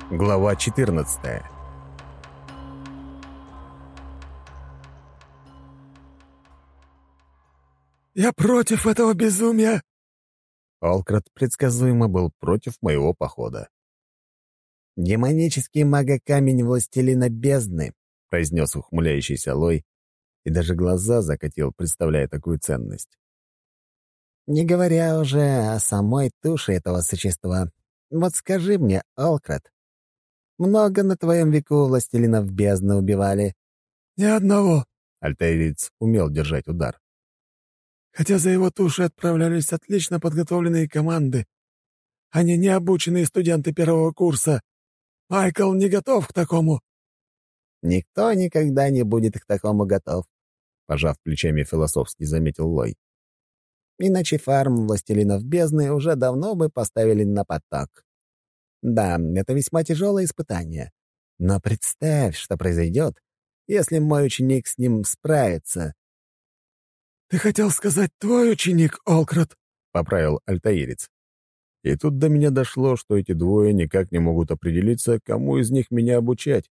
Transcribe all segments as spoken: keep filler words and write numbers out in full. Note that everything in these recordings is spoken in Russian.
Глава четырнадцатая. «Я против этого безумия!» Олкрат предсказуемо был против моего похода. «Демонический мага-камень властелина бездны», — произнес ухмыляющийся Лой, и даже глаза закатил, представляя такую ценность. «Не говоря уже о самой туше этого существа. Вот скажи мне, Олкрат, много на твоем веку властелинов бездны убивали?» «Ни одного», — альтаирец умел держать удар. «хотя за его тушей отправлялись отлично подготовленные команды, а не необученные студенты первого курса. Майкл не готов к такому». «Никто никогда не будет к такому готов», — пожав плечами философски заметил Лой. «Иначе фарм властелинов бездны уже давно бы поставили на поток. Да, это весьма тяжелое испытание. Но представь, что произойдет, если мой ученик с ним справится». «Ты хотел сказать твой ученик, Олкрат?» — поправил альтаирец. И тут до меня дошло, что эти двое никак не могут определиться, кому из них меня обучать.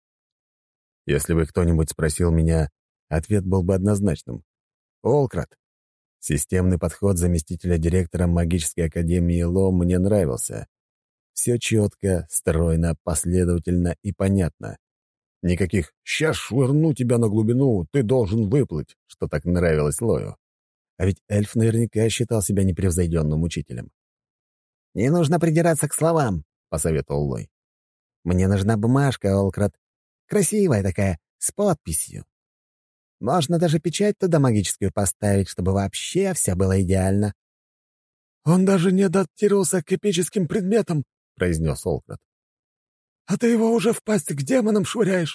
Если бы кто-нибудь спросил меня, ответ был бы однозначным. Олкрат. Системный подход заместителя директора магической академии Ло мне нравился. Все четко, стройно, последовательно и понятно. Никаких «щас швырну тебя на глубину, ты должен выплыть», что так нравилось Лою. А ведь эльф наверняка считал себя непревзойденным учителем. «Не нужно придираться к словам», — посоветовал Лой. «Мне нужна бумажка, Олкрат. Красивая такая, с подписью. Можно даже печать туда магическую поставить, чтобы вообще все было идеально». «Он даже не адаптировался к эпическим предметам», — произнес Олкрат. «А ты его уже в пасть к демонам швыряешь».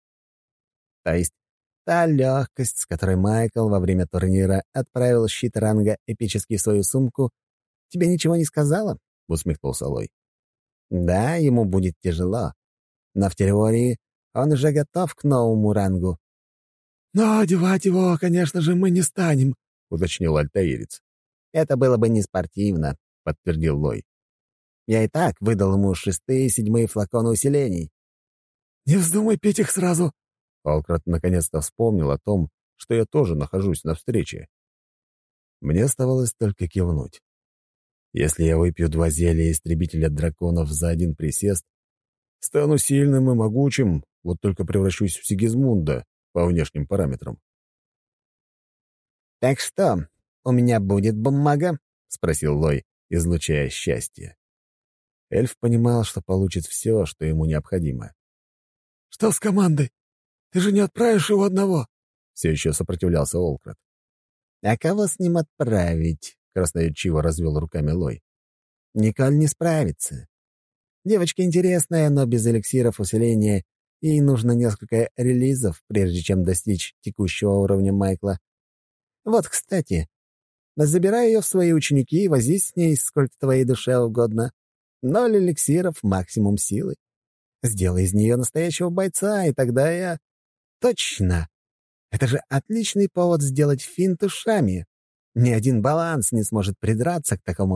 То есть та легкость, с которой Майкл во время турнира отправил щит ранга эпический в свою сумку, тебе ничего не сказала?» — усмехнулся Лой. «Да, ему будет тяжело, но в теории он уже готов к новому рангу». «Но одевать его, конечно же, мы не станем», — уточнил альтаирец. «Это было бы не спортивно», — подтвердил Лой. «Я и так выдал ему шестые и седьмые флаконы усилений». «Не вздумай пить их сразу». Олкрат наконец-то вспомнил о том, что я тоже нахожусь на встрече. Мне оставалось только кивнуть. Если я выпью два зелья истребителя драконов за один присест, стану сильным и могучим, вот только превращусь в Сигизмунда по внешним параметрам. «Так что, у меня будет бумага?» — спросил Лой, излучая счастье. Эльф понимал, что получит все, что ему необходимо. «Что с командой? Ты же не отправишь его одного?» — все еще сопротивлялся Олкрат. «А кого с ним отправить?» — красноречиво развел руками Лой. «Николь не справится. Девочка интересная, но без эликсиров усиления ей нужно несколько релизов, прежде чем достичь текущего уровня Майкла. Вот, кстати, забирай ее в свои ученики и возись с ней сколько твоей душе угодно. Ноль эликсиров, максимум силы. Сделай из нее настоящего бойца, и тогда я... Точно! Это же отличный повод сделать финт ушами. Ни один баланс не сможет придраться к такому».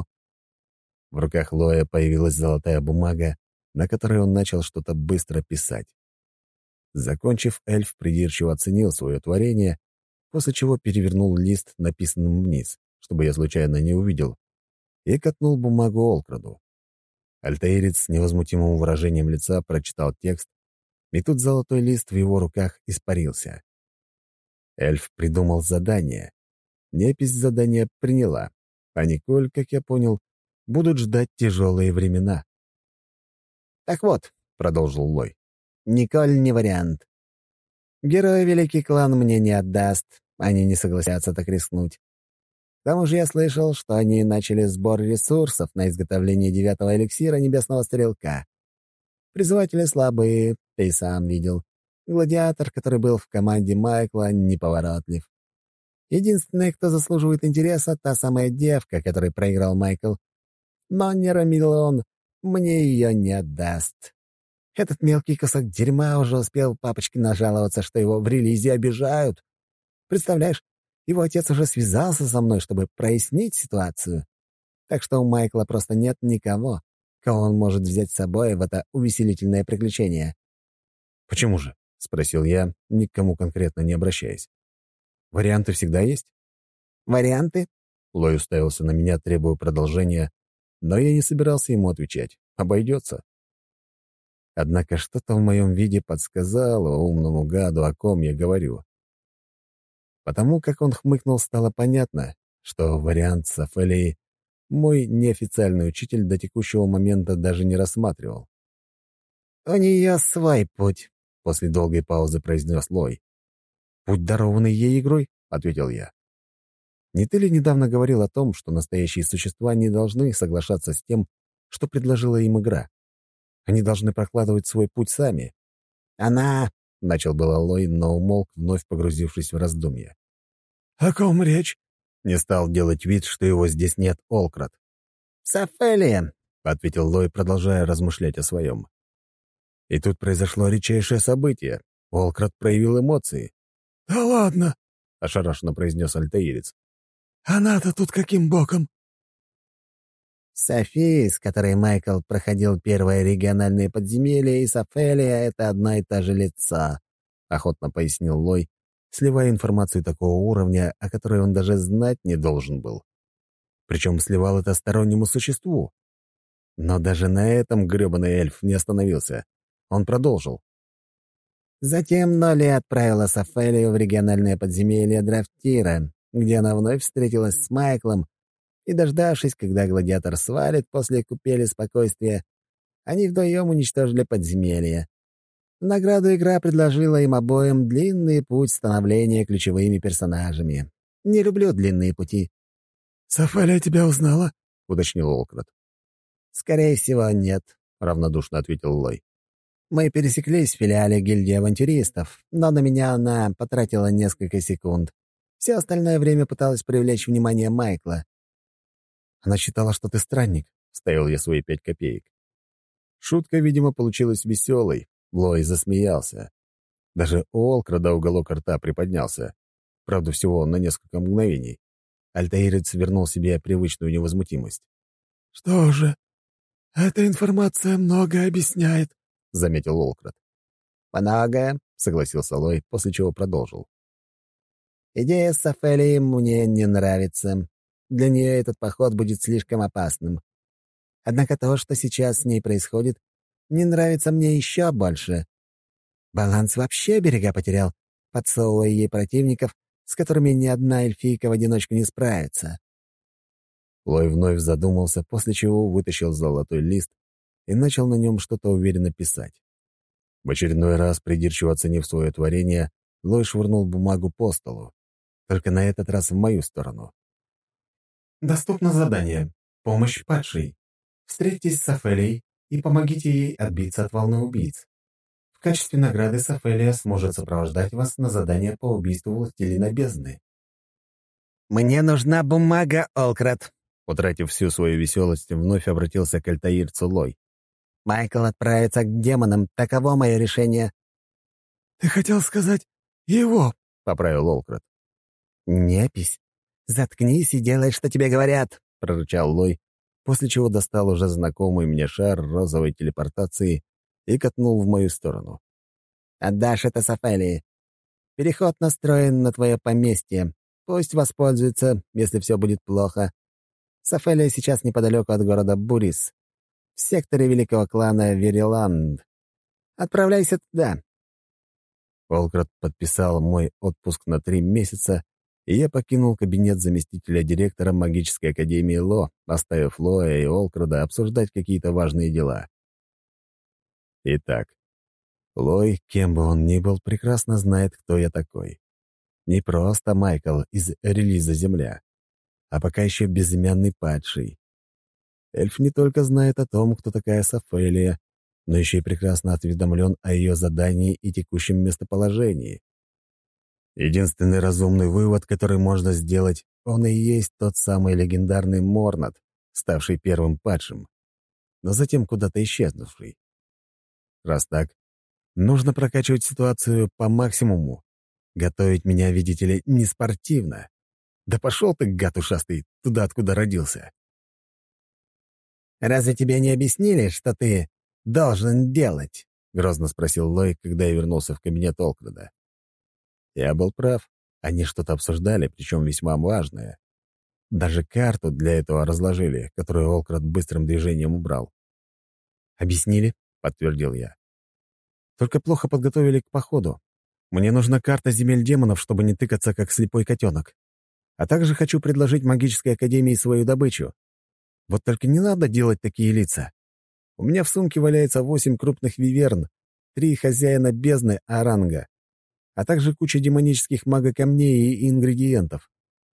В руках Лоя появилась золотая бумага, на которой он начал что-то быстро писать. Закончив, эльф придирчиво оценил свое творение, после чего перевернул лист, написанным вниз, чтобы я случайно не увидел, и катнул бумагу Олкраду. Альтаирец с невозмутимым выражением лица прочитал текст, и тут золотой лист в его руках испарился. Эльф придумал задание. Непись задания приняла, а Николь, как я понял, будут ждать тяжелые времена. «Так вот», — продолжил Лой, — «Николь не вариант. Герой Великий Клан мне не отдаст, они не согласятся так рискнуть. К тому же я слышал, что они начали сбор ресурсов на изготовление девятого эликсира Небесного Стрелка. Призыватели слабые, ты и сам видел. Гладиатор, который был в команде Майкла, неповоротлив. Единственный, кто заслуживает интереса, та самая девка, которой проиграл Майкл. Но Нерамилон мне ее не отдаст. Этот мелкий кусок дерьма уже успел папочке нажаловаться, что его в релизе обижают. Представляешь, его отец уже связался со мной, чтобы прояснить ситуацию. Так что у Майкла просто нет никого, кого он может взять с собой в это увеселительное приключение. «Почему же?» — спросил я, ни к кому конкретно не обращаясь. «Варианты всегда есть?» «Варианты?» Лой уставился на меня, требуя продолжения, но я не собирался ему отвечать. Обойдется. Однако что-то в моем виде подсказало умному гаду, о ком я говорю. Потому как он хмыкнул, стало понятно, что вариант с Офелией мой неофициальный учитель до текущего момента даже не рассматривал. «У нее свой путь», — после долгой паузы произнес Лой. «Путь, дарованный ей игрой?» — ответил я. «Не ты ли недавно говорил о том, что настоящие существа не должны соглашаться с тем, что предложила им игра? Они должны прокладывать свой путь сами?» «Она...» — начал было Лой, но умолк, вновь погрузившись в раздумья. «О ком речь?» Не стал делать вид, что его здесь нет Олкрат. «Сафелия», — ответил Лой, продолжая размышлять о своем. И тут произошло редчайшее событие. Олкрат проявил эмоции. «Да ладно!» — ошарашенно произнес альтаирец. «Она-то тут каким боком?» София, с которой Майкл проходил первое региональное подземелье, и Сафелия — это одна и та же лица, — охотно пояснил Лой, сливая информацию такого уровня, о которой он даже знать не должен был. Причем сливал это стороннему существу. Но даже на этом грёбаный эльф не остановился. Он продолжил. Затем Ноли отправила Сафелию в региональное подземелье Драфтира, где она вновь встретилась с Майклом, и, дождавшись, когда гладиатор свалит после купели спокойствия, они вдвоем уничтожили подземелье. В награду игра предложила им обоим длинный путь становления ключевыми персонажами. Не люблю длинные пути. «Сафелия тебя узнала?» — уточнил Олкрат. «Скорее всего, нет», — равнодушно ответил Лой. «Мы пересеклись в филиале гильдии авантюристов, но на меня она потратила несколько секунд. Все остальное время пыталась привлечь внимание Майкла». «Она считала, что ты странник», — вставил я свои пять копеек. Шутка, видимо, получилась веселой. Лой засмеялся. Даже у Олкрада уголок рта приподнялся. Правда, всего на несколько мгновений. Альтаирец вернул себе привычную невозмутимость. «Что же, эта информация многое объясняет», — заметил Олкрад. «Многое», — согласился Лой, после чего продолжил. «Идея с Сафелией мне не нравится. Для нее этот поход будет слишком опасным. Однако то, что сейчас с ней происходит, не нравится мне еще больше. Баланс вообще берега потерял, подсовывая ей противников, с которыми ни одна эльфийка в одиночку не справится». Лой вновь задумался, после чего вытащил золотой лист и начал на нем что-то уверенно писать. В очередной раз, придирчиво оценив свое творение, Лой швырнул бумагу по столу, только на этот раз в мою сторону. Доступно задание «Помощь падшей». Встретитесь с Офелией и помогите ей отбиться от волны убийц. В качестве награды Сафелия сможет сопровождать вас на задание по убийству властелина бездны. «Мне нужна бумага, Олкрат», — Утратив всю свою веселость, вновь обратился к альтаирцу Лой. Майкл отправится к демонам. Таково мое решение». «Ты хотел сказать его?» — поправил Олкрат. «Непись. Заткнись и делай, что тебе говорят», — прорычал Лой, после чего достал уже знакомый мне шар розовой телепортации и катнул в мою сторону. «Отдашь это Сафелии. Переход настроен на твое поместье. Пусть воспользуется, если все будет плохо. Сафелия сейчас неподалеку от города Бурис, в секторе великого клана Вериланд. Отправляйся туда». Олкрат подписал мой отпуск на три месяца, и я покинул кабинет заместителя директора магической академии Ло, оставив Лоя и Олкрада обсуждать какие-то важные дела. Итак, Лой, кем бы он ни был, прекрасно знает, кто я такой. Не просто Майкл из релиза «Земля», а пока еще безымянный падший. Эльф не только знает о том, кто такая Сафелия, но еще и прекрасно осведомлен о ее задании и текущем местоположении. Единственный разумный вывод, который можно сделать, он и есть тот самый легендарный Морнат, ставший первым падшим, но затем куда-то исчезнувший. Раз так, нужно прокачивать ситуацию по максимуму. Готовить меня, видите ли, не спортивно. Да пошел ты, гад ушастый, туда, откуда родился. разве тебе не объяснили, что ты должен делать?» — грозно спросил Лой, когда я вернулся в кабинет Олкрада. Я был прав. Они что-то обсуждали, причем весьма важное. Даже карту для этого разложили, которую Олкрад быстрым движением убрал. «Объяснили?» — подтвердил я. «Только плохо подготовили к походу. Мне нужна карта земель демонов, чтобы не тыкаться, как слепой котенок. А также хочу предложить магической академии свою добычу. Вот только не надо делать такие лица. У меня в сумке валяется восемь крупных виверн, три хозяина бездны Аранга, а также куча демонических магокамней и ингредиентов.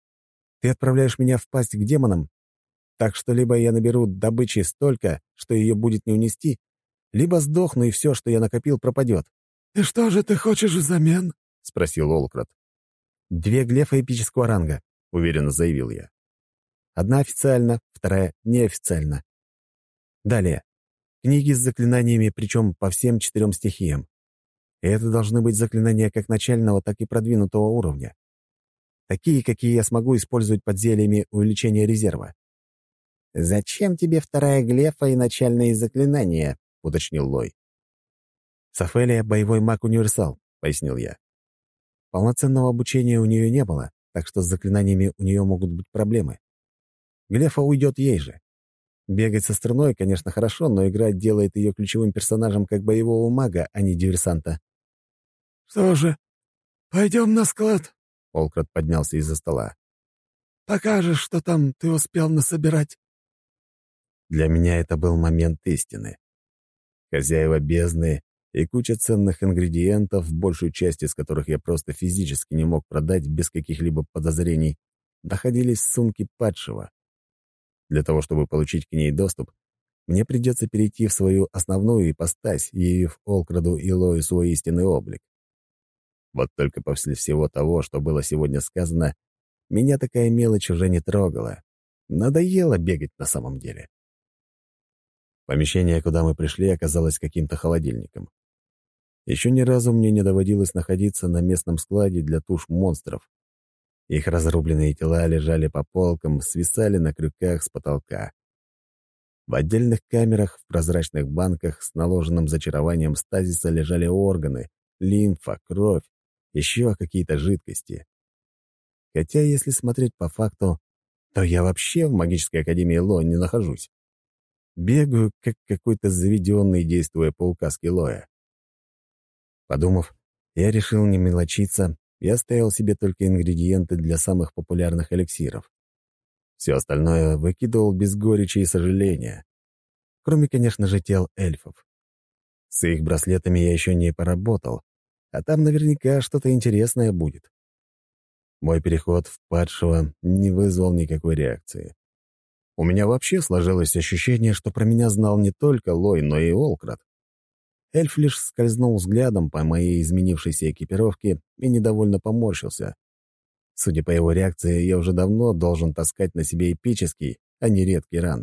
Ты отправляешь меня в пасть к демонам, так что либо я наберу добычи столько, что ее будет не унести, либо сдохну, и все, что я накопил, пропадет». «И что же ты хочешь взамен?» — спросил Олкрад. «Две глефа эпического ранга», — уверенно заявил я. «Одна официально, вторая неофициально. Далее. Книги с заклинаниями, причем по всем четырем стихиям. И это должны быть заклинания как начального, так и продвинутого уровня. Такие, какие я смогу использовать под зельями увеличения резерва». «Зачем тебе вторая глефа и начальные заклинания?» — уточнил Лой. «Сафелия — боевой маг-универсал», — пояснил я. «Полноценного обучения у нее не было, так что с заклинаниями у нее могут быть проблемы. Глефа уйдет ей же. Бегать со струной, конечно, хорошо, но играть делает ее ключевым персонажем как боевого мага, а не диверсанта». «Что же, пойдем на склад?» — Олкрад поднялся из-за стола. «Покажешь, что там ты успел насобирать». Для меня это был момент истины. Хозяева бездны и куча ценных ингредиентов, большую часть из которых я просто физически не мог продать без каких-либо подозрений, находились в сумке падшего. Для того, чтобы получить к ней доступ, мне придется перейти в свою основную ипостась, явив Олкраду и Лою свой истинный облик. Вот только после всего того, что было сегодня сказано, меня такая мелочь уже не трогала. Надоело бегать на самом деле. Помещение, куда мы пришли, оказалось каким-то холодильником. Еще ни разу мне не доводилось находиться на местном складе для туш монстров. Их разрубленные тела лежали по полкам, свисали на крюках с потолка. В отдельных камерах, в прозрачных банках с наложенным зачарованием стазиса лежали органы, лимфа, кровь, еще какие-то жидкости. Хотя, если смотреть по факту, то я вообще в магической академии Ло не нахожусь. Бегаю, как какой-то заведенный, действуя по указке Лоя. Подумав, я решил не мелочиться и оставил себе только ингредиенты для самых популярных эликсиров. Все остальное выкидывал без горечи и сожаления. Кроме, конечно же, тел эльфов. С их браслетами я еще не поработал, а там наверняка что-то интересное будет. Мой переход в падшего не вызвал никакой реакции. У меня вообще сложилось ощущение, что про меня знал не только Лой, но и Олкрад. Эльф лишь скользнул взглядом по моей изменившейся экипировке и недовольно поморщился. Судя по его реакции, я уже давно должен таскать на себе эпический, а не редкий ранг.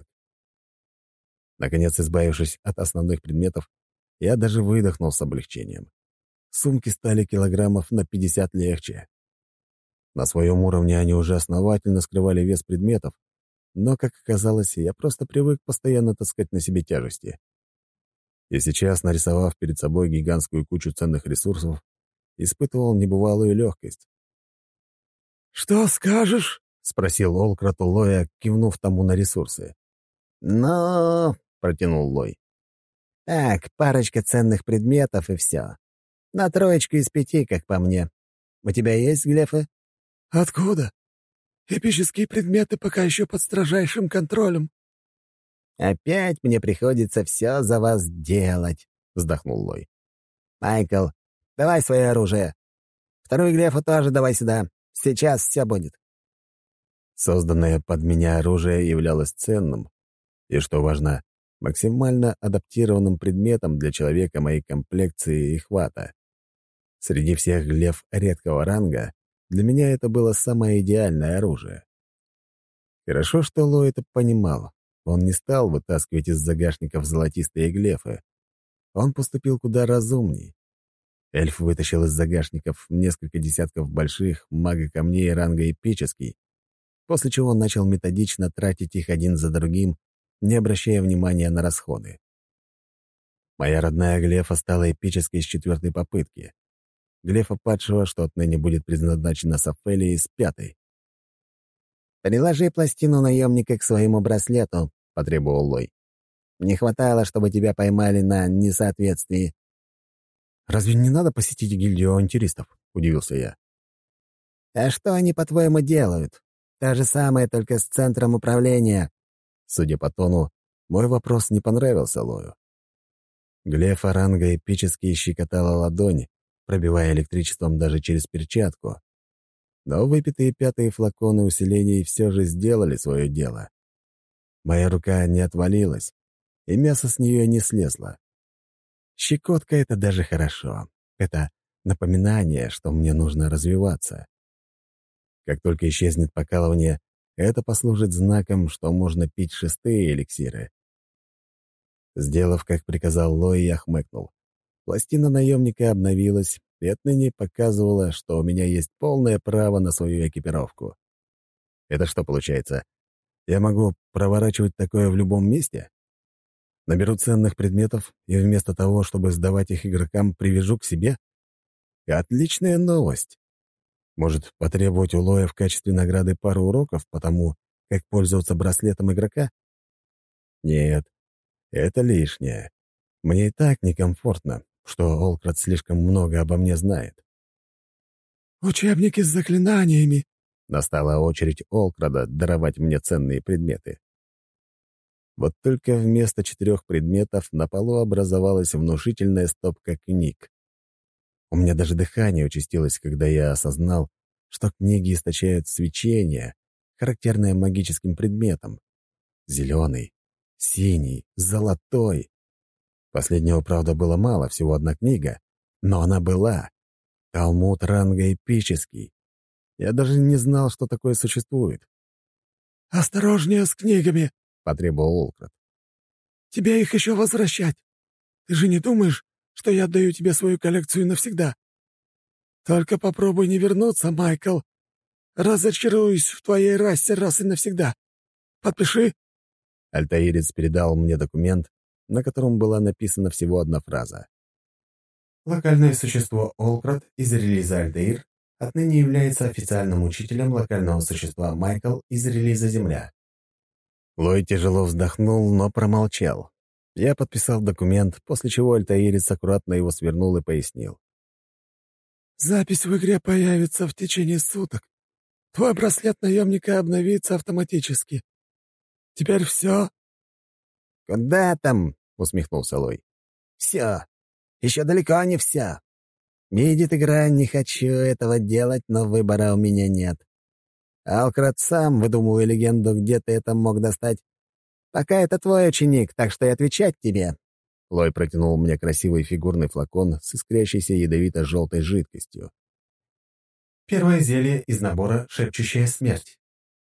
Наконец, избавившись от основных предметов, я даже выдохнул с облегчением. Сумки стали килограммов на пятьдесят легче. На своем уровне они уже основательно скрывали вес предметов, но, как оказалось, я просто привык постоянно таскать на себе тяжести. И сейчас, нарисовав перед собой гигантскую кучу ценных ресурсов, испытывал небывалую легкость. «Что скажешь?» — спросил Олкрад у Лоя, кивнув тому на ресурсы. «Ну...» — протянул Лой. «Так, парочка ценных предметов и все. На троечку из пяти, как по мне. У тебя есть глефы?» «Откуда? Эпические предметы пока еще под строжайшим контролем». «Опять мне приходится все за вас делать», — вздохнул Лой. «Майкл, давай свое оружие. Вторую глефу тоже давай сюда. Сейчас все будет». Созданное под меня оружие являлось ценным и, что важно, максимально адаптированным предметом для человека моей комплекции и хвата. Среди всех глеф редкого ранга для меня это было самое идеальное оружие. Хорошо, что Лой это понимал. Он не стал вытаскивать из загашников золотистые глефы. Он поступил куда разумней. Эльф вытащил из загашников несколько десятков больших мага-камней ранга эпический, после чего он начал методично тратить их один за другим, не обращая внимания на расходы. Моя родная глефа стала эпической с четвертой попытки. Глефа падшего, что отныне будет предназначена Сафелии, с пятой. «Приложи пластину наемника к своему браслету», — потребовал Лой. «Не хватало, чтобы тебя поймали на несоответствии». «Разве не надо посетить гильдию авантюристов?» — удивился я. «А что они, по-твоему, делают? То же самое, только с центром управления». Судя по тону, мой вопрос не понравился Лою. Глефа ранга эпически щекотала ладонь, пробивая электричеством даже через перчатку. Но выпитые пятые флаконы усилений все же сделали свое дело. Моя рука не отвалилась, и мясо с нее не слезло. Щекотка — это даже хорошо. Это напоминание, что мне нужно развиваться. Как только исчезнет покалывание, это послужит знаком, что можно пить шестые эликсиры. Сделав, как приказал Лой, я хмыкнул. Пластина наемника обновилась и отныне показывала, что у меня есть полное право на свою экипировку. Это что получается? Я могу проворачивать такое в любом месте? Наберу ценных предметов и вместо того, чтобы сдавать их игрокам, привяжу к себе? Отличная новость. Может, потребовать у Лоя в качестве награды пару уроков по тому, как пользоваться браслетом игрока? Нет, это лишнее. Мне и так некомфортно, что Олкрат слишком много обо мне знает. «Учебники с заклинаниями», — настала очередь Олкрада даровать мне ценные предметы. Вот только вместо четырех предметов на полу образовалась внушительная стопка книг. У меня даже дыхание участилось, когда я осознал, что книги источают свечение, характерное магическим предметам. Зеленый, синий, золотой. Последнего, правда, было мало, всего одна книга, но она была. Талмуд ранга эпический. Я даже не знал, что такое существует. «Осторожнее с книгами», — потребовал Олкрат. «Тебе их еще возвращать. Ты же не думаешь, что я отдаю тебе свою коллекцию навсегда? Только попробуй не вернуться, Майкл. Разочаруюсь в твоей расе раз и навсегда. Подпиши». Альтаирец передал мне документ, на котором была написана всего одна фраза. Локальное существо Олкрат из релиза Альтаир отныне является официальным учителем локального существа Майкл из релиза Земля. Лой тяжело вздохнул, но промолчал. Я подписал документ, после чего Альтаирец аккуратно его свернул и пояснил. «Запись в игре появится в течение суток. Твой браслет наемника обновится автоматически. Теперь все?» «Куда там?» — усмехнулся Лой. «Все. Еще далеко не все. Видит игра, не хочу этого делать, но выбора у меня нет. Алкрат сам, выдумывая легенду, где ты это мог достать. Пока это твой ученик, так что и отвечать тебе». Лой протянул мне красивый фигурный флакон с искрящейся ядовито-желтой жидкостью. Первое зелье из набора «Шепчущая смерть».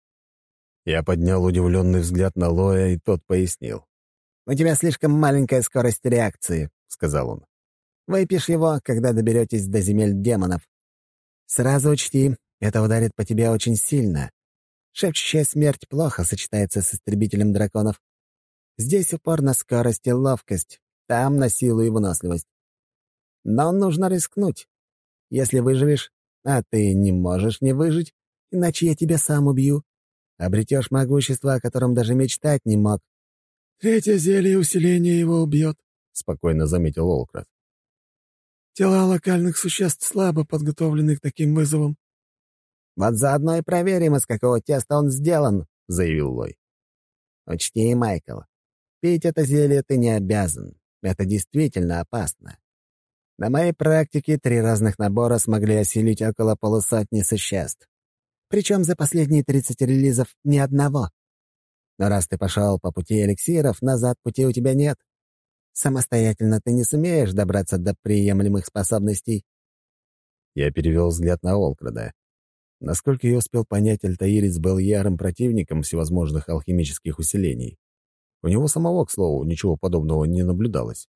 Я поднял удивленный взгляд на Лоя, и тот пояснил. «У тебя слишком маленькая скорость реакции», — сказал он. «Выпьешь его, когда доберетесь до земель демонов. Сразу учти, это ударит по тебе очень сильно. Шепчущая смерть плохо сочетается с истребителем драконов. Здесь упор на скорость и ловкость, там на силу и выносливость. Но нужно рискнуть. Если выживешь, а ты не можешь не выжить, иначе я тебя сам убью, обретешь могущество, о котором даже мечтать не мог». «Третье зелье усиления его убьет», — спокойно заметил Олкрат. «Тела локальных существ слабо подготовлены к таким вызовам». «Вот заодно и проверим, из какого теста он сделан», — заявил Лой. «Учти, Майкл, пить это зелье ты не обязан. Это действительно опасно. На моей практике три разных набора смогли осилить около полусотни существ. Причем за последние тридцать релизов ни одного. Но раз ты пошел по пути эликсиров, назад пути у тебя нет. Самостоятельно ты не сумеешь добраться до приемлемых способностей». Я перевел взгляд на Олкрада. Насколько я успел понять, Альтаирец был ярым противником всевозможных алхимических усилений. У него самого, к слову, ничего подобного не наблюдалось.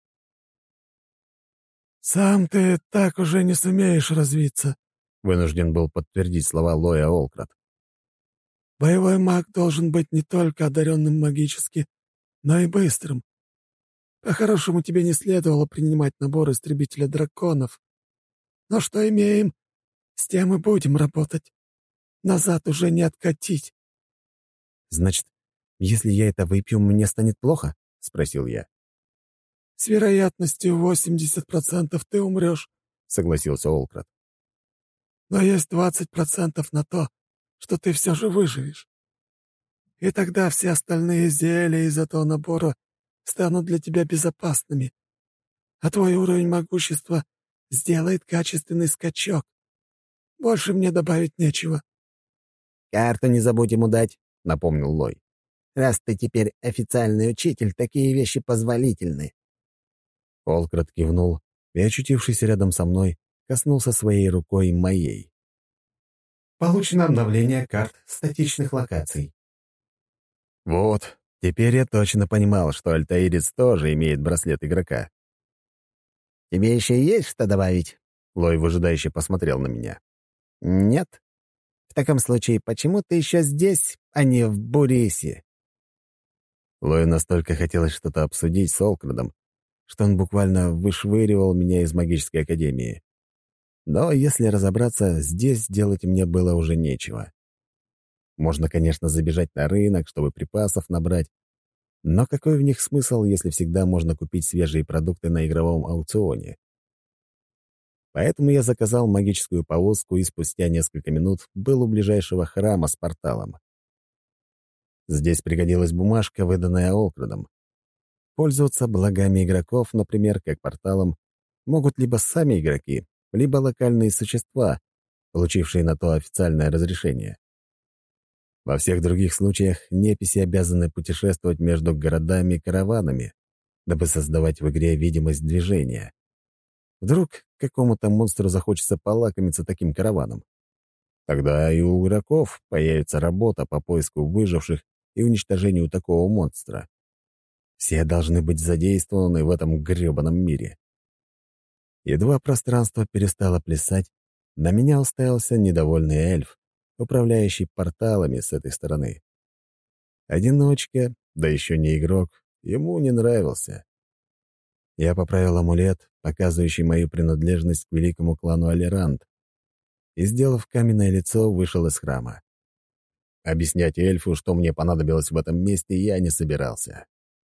«Сам ты так уже не сумеешь развиться», — вынужден был подтвердить слова Лоя Олкрат. «Боевой маг должен быть не только одаренным магически, но и быстрым. По-хорошему, тебе не следовало принимать набор истребителя драконов. Но что имеем, с тем и будем работать. Назад уже не откатить». «Значит, если я это выпью, мне станет плохо?» — спросил я. «С вероятностью восемьдесят процентов ты умрешь», — согласился Олкрат. «но есть двадцать процентов на то, что ты все же выживешь. И тогда все остальные зелья из этого набора станут для тебя безопасными, а твой уровень могущества сделает качественный скачок. Больше мне добавить нечего». «Карту не забудь ему дать», — напомнил Лой. «Раз ты теперь официальный учитель, такие вещи позволительны». Олкрат кивнул и, очутившись рядом со мной, коснулся своей рукой моей. Получено обновление карт статичных локаций. Вот, теперь я точно понимал, что Альтаирец тоже имеет браслет игрока. «Тебе еще есть что добавить?» Лой выжидающе посмотрел на меня. «Нет? В таком случае, почему ты еще здесь, а не в Бурисе?» Лою настолько хотелось что-то обсудить с Олкрадом, что он буквально вышвыривал меня из магической академии. Но, если разобраться, здесь делать мне было уже нечего. Можно, конечно, забежать на рынок, чтобы припасов набрать, но какой в них смысл, если всегда можно купить свежие продукты на игровом аукционе? Поэтому я заказал магическую повозку и спустя несколько минут был у ближайшего храма с порталом. Здесь пригодилась бумажка, выданная Олкрадом. Пользоваться благами игроков, например, как порталом, могут либо сами игроки, либо локальные существа, получившие на то официальное разрешение. Во всех других случаях неписи обязаны путешествовать между городами и караванами, дабы создавать в игре видимость движения. Вдруг какому-то монстру захочется полакомиться таким караваном. Тогда и у игроков появится работа по поиску выживших и уничтожению такого монстра. Все должны быть задействованы в этом грёбаном мире. Едва пространство перестало плясать, на меня уставился недовольный эльф, управляющий порталами с этой стороны. Одиночка, да еще не игрок, ему не нравился. Я поправил амулет, показывающий мою принадлежность к великому клану Алерант, и, сделав каменное лицо, вышел из храма. Объяснять эльфу, что мне понадобилось в этом месте, я не собирался.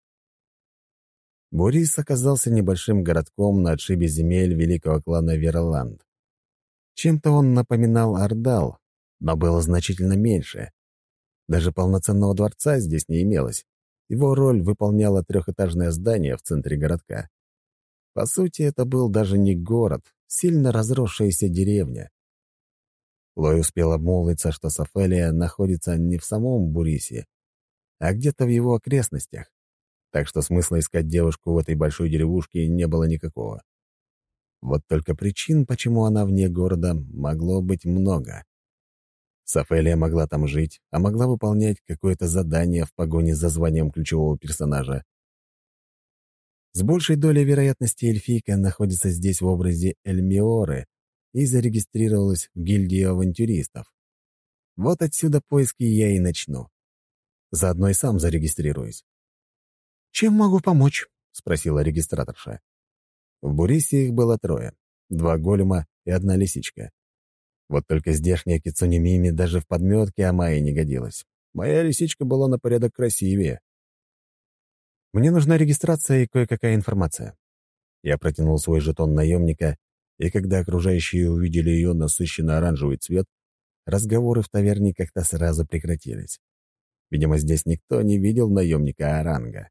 Бурис оказался небольшим городком на отшибе земель великого клана Вероланд. Чем-то он напоминал Ордал, но было значительно меньше. Даже полноценного дворца здесь не имелось. Его роль выполняло трехэтажное здание в центре городка. По сути, это был даже не город, сильно разросшаяся деревня. Лой успел обмолвиться, что Сафелия находится не в самом Бурисе, а где-то в его окрестностях, так что смысла искать девушку в этой большой деревушке не было никакого. Вот только причин, почему она вне города, могло быть много. Сафелия могла там жить, а могла выполнять какое-то задание в погоне за званием ключевого персонажа. С большей долей вероятности эльфийка находится здесь в образе Эльмиоры и зарегистрировалась в гильдии авантюристов. Вот отсюда поиски я и начну. Заодно и сам зарегистрируюсь. «Чем могу помочь?» — спросила регистраторша. В Бурисе их было трое. Два голема и одна лисичка. Вот только здешняя Кицуни Мими даже в подметке Амайи не годилась. Моя лисичка была на порядок красивее. Мне нужна регистрация и кое-какая информация. Я протянул свой жетон наемника, и когда окружающие увидели ее насыщенно-оранжевый цвет, разговоры в таверне как-то сразу прекратились. Видимо, здесь никто не видел наемника Оранга.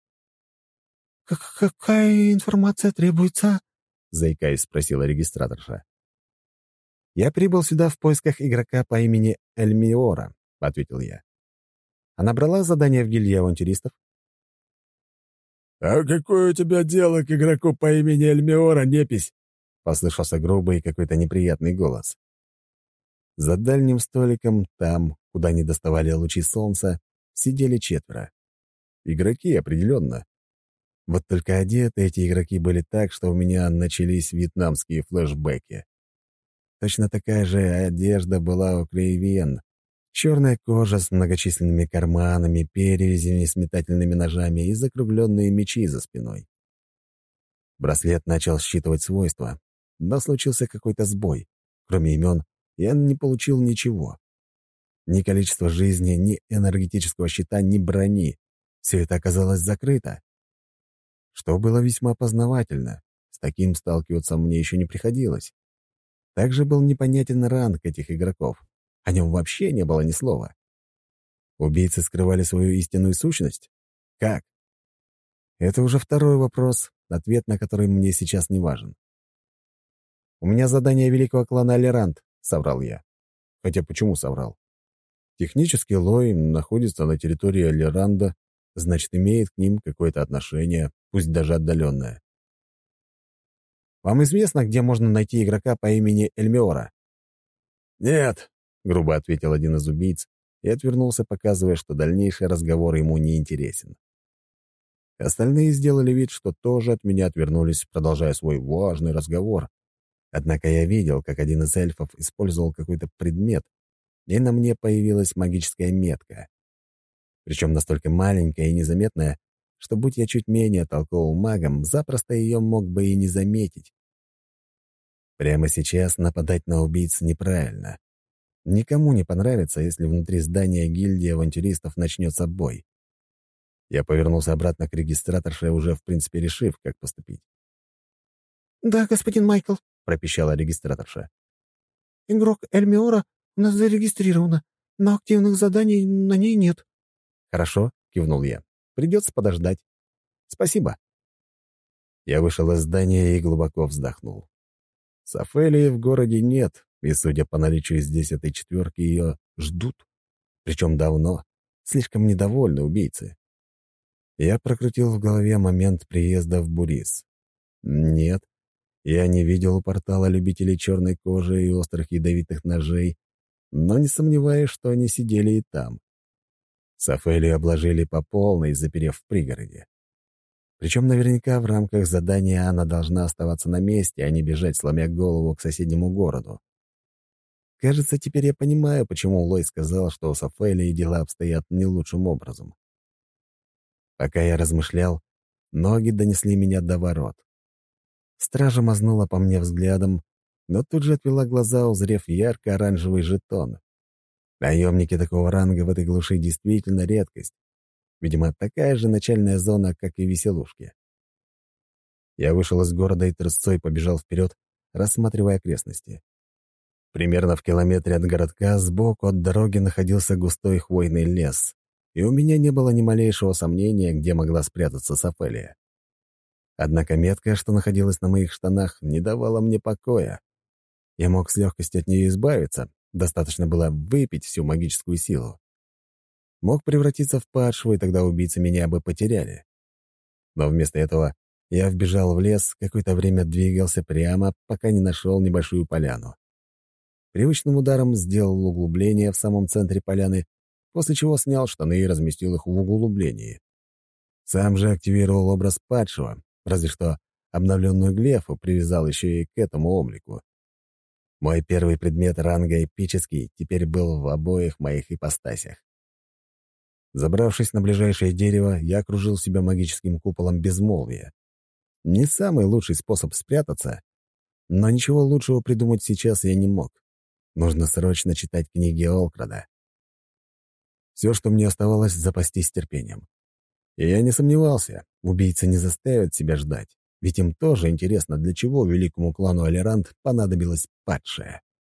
«Какая информация требуется?» — заикаясь, спросила регистраторша. «Я прибыл сюда в поисках игрока по имени Эльмиора», — ответил я. «Она брала задание в гильдии авантюристов?» «А какое у тебя дело к игроку по имени Эльмиора, непись?» — послышался грубый и какой-то неприятный голос. За дальним столиком, там, куда не доставали лучи солнца, сидели четверо. Игроки, определенно. Вот только одеты эти игроки были так, что у меня начались вьетнамские флешбеки. Точно такая же одежда была у Крейвен, Черная кожа с многочисленными карманами, перевязями с метательными ножами и закругленные мечи за спиной. Браслет начал считывать свойства, но случился какой-то сбой. Кроме имен, я не получил ничего. Ни количество жизни, ни энергетического щита, ни брони. Все это оказалось закрыто. Что было весьма познавательно. С таким сталкиваться мне еще не приходилось. Также был непонятен ранг этих игроков. О нем вообще не было ни слова. Убийцы скрывали свою истинную сущность? Как? Это уже второй вопрос, ответ на который мне сейчас не важен. «У меня задание великого клана Алерант», — соврал я. Хотя почему соврал? Технически Лой находится на территории Алеранда, значит, имеет к ним какое-то отношение, пусть даже отдаленное. «Вам известно, где можно найти игрока по имени Эльмиора?» «Нет», — грубо ответил один из убийц и отвернулся, показывая, что дальнейший разговор ему не интересен. Остальные сделали вид, что тоже от меня отвернулись, продолжая свой важный разговор. Однако я видел, как один из эльфов использовал какой-то предмет, и на мне появилась магическая метка. Причем настолько маленькая и незаметная, что, будь я чуть менее толковым магом, запросто ее мог бы и не заметить. Прямо сейчас нападать на убийц неправильно. Никому не понравится, если внутри здания гильдии авантюристов начнется бой. Я повернулся обратно к регистраторше, уже в принципе решив, как поступить. «Да, господин Майкл», — пропищала регистраторша. «Игрок Эльмиора у нас зарегистрирована, но активных заданий на ней нет». «Хорошо», — кивнул я. «Придется подождать. Спасибо». Я вышел из здания и глубоко вздохнул. Сафелии в городе нет, и, судя по наличию здесь этой четверки, ее ждут. Причем давно. Слишком недовольны убийцы. Я прокрутил в голове момент приезда в Бурис. Нет, я не видел у портала любителей черной кожи и острых ядовитых ножей, но не сомневаюсь, что они сидели и там. Сафели обложили по полной, заперев в пригороде. Причем наверняка в рамках задания она должна оставаться на месте, а не бежать, сломя голову к соседнему городу. Кажется, теперь я понимаю, почему Лой сказал, что у Сафелии дела обстоят не лучшим образом. Пока я размышлял, ноги донесли меня до ворот. Стража мазнула по мне взглядом, но тут же отвела глаза, узрев ярко-оранжевый жетон. Наемники такого ранга в этой глуши действительно редкость. Видимо, такая же начальная зона, как и веселушки. Я вышел из города и трусцой побежал вперед, рассматривая окрестности. Примерно в километре от городка сбоку от дороги находился густой хвойный лес, и у меня не было ни малейшего сомнения, где могла спрятаться Сафелия. Однако метка, что находилась на моих штанах, не давала мне покоя. Я мог с легкостью от нее избавиться, достаточно было выпить всю магическую силу. Мог превратиться в падшего, и тогда убийцы меня бы потеряли. Но вместо этого я вбежал в лес, какое-то время двигался прямо, пока не нашел небольшую поляну. Привычным ударом сделал углубление в самом центре поляны, после чего снял штаны и разместил их в углублении. Сам же активировал образ падшего, разве что обновленную глефу привязал еще и к этому облику. Мой первый предмет ранга эпический теперь был в обоих моих ипостасях. Забравшись на ближайшее дерево, я окружил себя магическим куполом безмолвия. Не самый лучший способ спрятаться, но ничего лучшего придумать сейчас я не мог. Нужно срочно читать книги Олкрада. Все, что мне оставалось, запастись терпением. И я не сомневался, убийцы не заставят себя ждать, ведь им тоже интересно, для чего великому клану Алерант понадобилась падшая.